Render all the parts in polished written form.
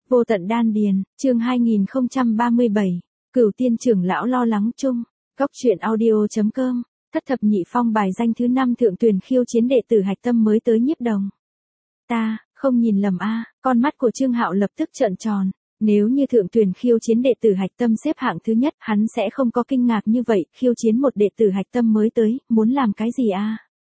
Vô tận đan điền, chương 2037, Cửu tiên trưởng lão lo lắng chung, góc truyện audio.com, thất thập nhị phong bài danh thứ 5 thượng tuyển khiêu chiến đệ tử hạch tâm mới tới Nhiếp Đồng. Ta, không nhìn lầm a, con mắt của Trương Hạo lập tức trợn tròn, nếu như thượng tuyển khiêu chiến đệ tử hạch tâm xếp hạng thứ nhất, hắn sẽ không có kinh ngạc như vậy, khiêu chiến một đệ tử hạch tâm mới tới, muốn làm cái gì a?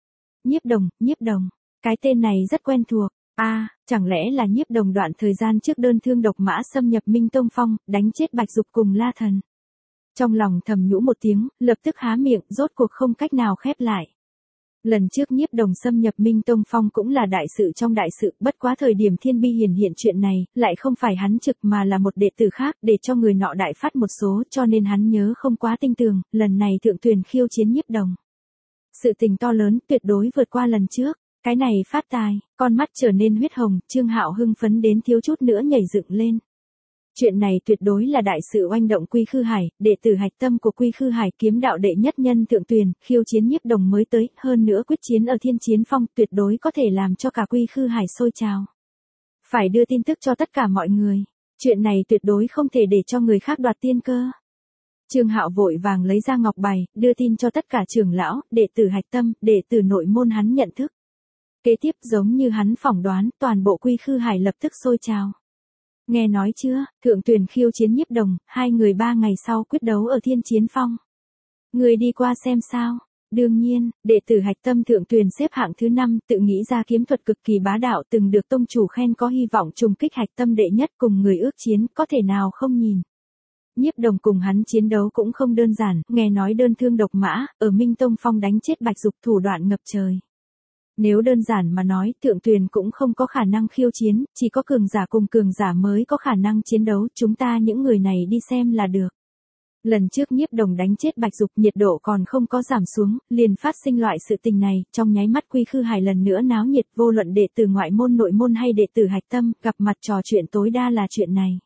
Nhiếp Đồng, cái tên này rất quen thuộc. Chẳng lẽ là Nhiếp Đồng đoạn thời gian trước đơn thương độc mã xâm nhập Minh Tông Phong, đánh chết Bạch Dục cùng La Thần. Trong lòng thầm nhũ một tiếng, lập tức há miệng, rốt cuộc không cách nào khép lại. Lần trước Nhiếp Đồng xâm nhập Minh Tông Phong cũng là đại sự trong đại sự, bất quá thời điểm Thiên Bi hiện chuyện này, lại không phải hắn trực mà là một đệ tử khác, để cho người nọ đại phát một số, cho nên hắn nhớ không quá tinh tường, lần này thượng tuyển khiêu chiến Nhiếp Đồng. Sự tình to lớn, tuyệt đối vượt qua lần trước. Cái này phát tài, con mắt trở nên huyết hồng, Trương Hạo hưng phấn đến thiếu chút nữa nhảy dựng lên. Chuyện này tuyệt đối là đại sự oanh động Quy Khư Hải, đệ tử hạch tâm của Quy Khư Hải kiếm đạo đệ nhất nhân thượng tuyển, khiêu chiến Nhiếp Đồng mới tới, hơn nữa quyết chiến ở Thiên Chiến Phong, tuyệt đối có thể làm cho cả Quy Khư Hải sôi trào. Phải đưa tin tức cho tất cả mọi người, chuyện này tuyệt đối không thể để cho người khác đoạt tiên cơ. Trương Hạo vội vàng lấy ra ngọc bài, đưa tin cho tất cả trưởng lão, đệ tử hạch tâm, đệ tử nội môn hắn nhận thức. Kế tiếp giống như hắn phỏng đoán, toàn bộ Quy Khư Hải lập tức sôi trào. Nghe nói chưa, thượng tuyển khiêu chiến Nhiếp Đồng, 2 người 3 ngày sau quyết đấu ở Thiên Chiến Phong. Người đi qua xem sao? Đương nhiên, đệ tử hạch tâm thượng tuyển xếp hạng thứ 5, tự nghĩ ra kiếm thuật cực kỳ bá đạo, từng được tông chủ khen có hy vọng trùng kích hạch tâm đệ nhất, cùng người ước chiến, có thể nào không nhìn. Nhiếp Đồng cùng hắn chiến đấu cũng không đơn giản, nghe nói đơn thương độc mã, ở Minh Tông Phong đánh chết Bạch Dục, thủ đoạn ngập trời. Nếu đơn giản mà nói, thượng tuyển cũng không có khả năng khiêu chiến, chỉ có cường giả cùng cường giả mới có khả năng chiến đấu, chúng ta những người này đi xem là được. Lần trước Nhiếp Đồng đánh chết Bạch Dục, nhiệt độ còn không có giảm xuống, liền phát sinh loại sự tình này, trong nháy mắt Quy Khư Hải lần nữa náo nhiệt, vô luận đệ tử ngoại môn nội môn hay đệ tử hạch tâm, gặp mặt trò chuyện tối đa là chuyện này.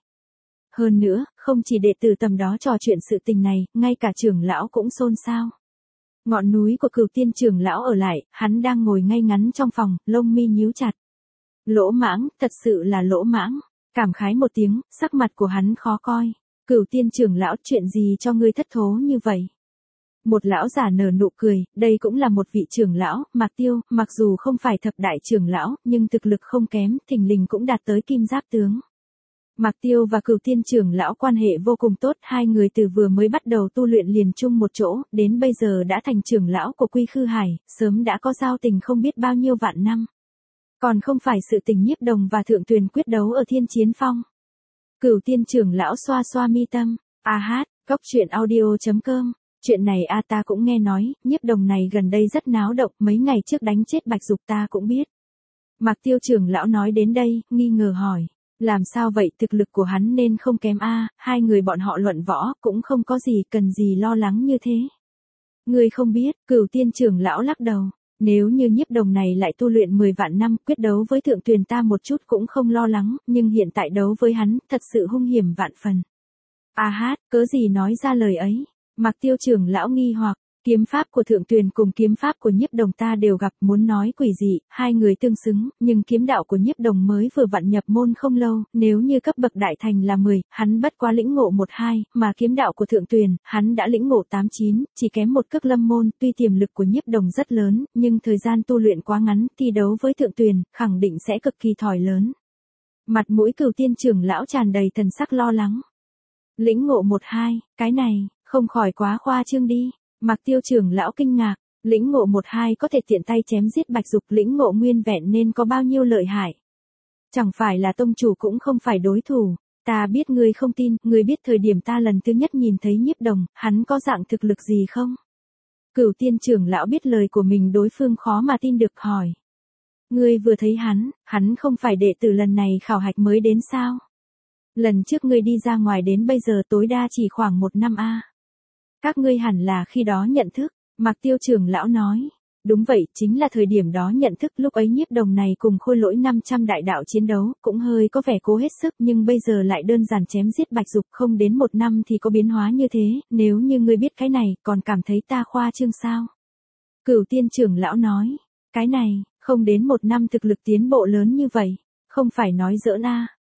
Hơn nữa, không chỉ đệ tử tầm đó trò chuyện sự tình này, ngay cả trưởng lão cũng xôn xao. Ngọn núi của Cửu tiên trưởng lão ở lại, hắn đang ngồi ngay ngắn trong phòng, lông mi nhíu chặt. Lỗ mãng, thật sự là lỗ mãng. Cảm khái một tiếng, sắc mặt của hắn khó coi. Cửu tiên trưởng lão, chuyện gì cho ngươi thất thố như vậy? Một lão giả nở nụ cười, đây cũng là một vị trưởng lão, Mạc Tiêu, mặc dù không phải thập đại trưởng lão, nhưng thực lực không kém, thình lình cũng đạt tới kim giáp tướng. Mạc Tiêu và Cửu tiên trưởng lão quan hệ vô cùng tốt, 2 người từ vừa mới bắt đầu tu luyện liền chung một chỗ, đến bây giờ đã thành trưởng lão của Quy Khư Hải, sớm đã có giao tình không biết bao nhiêu vạn năm. Còn không phải sự tình Nhiếp Đồng và thượng tuyển quyết đấu ở Thiên Chiến Phong. Cửu tiên trưởng lão xoa xoa mi tâm, góc truyện audio.com, chuyện này ta cũng nghe nói, Nhiếp Đồng này gần đây rất náo động, mấy ngày trước đánh chết Bạch Dục ta cũng biết. Mạc Tiêu trưởng lão nói đến đây, nghi ngờ hỏi. Làm sao vậy, thực lực của hắn nên không kém 2 người bọn họ luận võ, cũng không có gì, cần gì lo lắng như thế. Ngươi không biết, Cửu tiên trưởng lão lắc đầu, nếu như Nhiếp Đồng này lại tu luyện 10 vạn năm, quyết đấu với thượng tuyển ta một chút cũng không lo lắng, nhưng hiện tại đấu với hắn, thật sự hung hiểm vạn phần. Cớ gì nói ra lời ấy? Mạc Tiêu trưởng lão nghi hoặc. Kiếm pháp của thượng tuyển cùng kiếm pháp của Nhiếp Đồng ta đều gặp, muốn nói quỷ dị, 2 người tương xứng, nhưng kiếm đạo của Nhiếp Đồng mới vừa vặn nhập môn không lâu, nếu như cấp bậc đại thành là 10, hắn bất quá lĩnh ngộ 1-2, mà kiếm đạo của thượng tuyển, hắn đã lĩnh ngộ 8-9, chỉ kém một cước lâm môn, tuy tiềm lực của Nhiếp Đồng rất lớn, nhưng thời gian tu luyện quá ngắn, thi đấu với thượng tuyển, khẳng định sẽ cực kỳ thòi lớn. Mặt mũi Cửu tiên trưởng lão tràn đầy thần sắc lo lắng. Lĩnh ngộ 1-2, cái này, không khỏi quá khoa trương đi. Mạc Tiêu trưởng lão kinh ngạc, lĩnh ngộ 1-2 có thể tiện tay chém giết Bạch Dục, lĩnh ngộ nguyên vẹn nên có bao nhiêu lợi hại. Chẳng phải là tông chủ cũng không phải đối thủ, ta biết ngươi không tin, ngươi biết thời điểm ta lần thứ nhất nhìn thấy Nhiếp Đồng, hắn có dạng thực lực gì không? Cửu tiên trưởng lão biết lời của mình đối phương khó mà tin được hỏi. Ngươi vừa thấy hắn không phải đệ tử lần này khảo hạch mới đến sao? Lần trước ngươi đi ra ngoài đến bây giờ tối đa chỉ khoảng 1 năm Các ngươi hẳn là khi đó nhận thức, Mạc Tiêu trưởng lão nói. Đúng vậy, chính là thời điểm đó nhận thức, lúc ấy Nhiếp Đồng này cùng Khôi Lỗi 500 đại đạo chiến đấu, cũng hơi có vẻ cố hết sức, nhưng bây giờ lại đơn giản chém giết Bạch Dục, không đến 1 năm thì có biến hóa như thế, nếu như ngươi biết cái này, còn cảm thấy ta khoa trương sao? Cửu tiên trưởng lão nói, cái này, không đến 1 năm thực lực tiến bộ lớn như vậy, không phải nói giỡn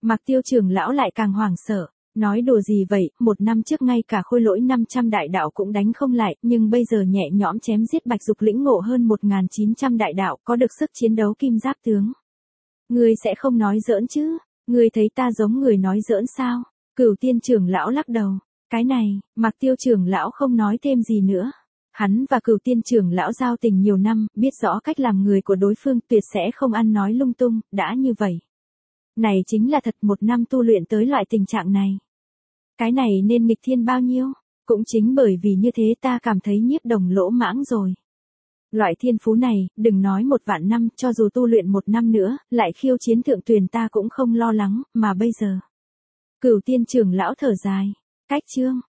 Mạc Tiêu trưởng lão lại càng hoảng sợ. Nói đùa gì vậy, một năm trước ngay cả khôi lỗi 500 đại đạo cũng đánh không lại, nhưng bây giờ nhẹ nhõm chém giết Bạch Dục lĩnh ngộ hơn 1900 đại đạo, có được sức chiến đấu kim giáp tướng. Ngươi sẽ không nói giỡn chứ? Ngươi thấy ta giống người nói giỡn sao? Cửu Tiên trưởng lão lắc đầu. Cái này, Mạc Tiêu trưởng lão không nói thêm gì nữa. Hắn và Cửu Tiên trưởng lão giao tình nhiều năm, biết rõ cách làm người của đối phương, tuyệt sẽ không ăn nói lung tung, đã như vậy. Này chính là thật, một năm tu luyện tới loại tình trạng này. Cái này nên nghịch thiên bao nhiêu? Cũng chính bởi vì như thế ta cảm thấy Nhiếp Đồng lỗ mãng rồi. Loại thiên phú này, đừng nói 1.000 năm, cho dù tu luyện 1 năm nữa, lại khiêu chiến Thượng Tuyền ta cũng không lo lắng, mà bây giờ. Cửu Tiên trưởng lão thở dài. Cách chương.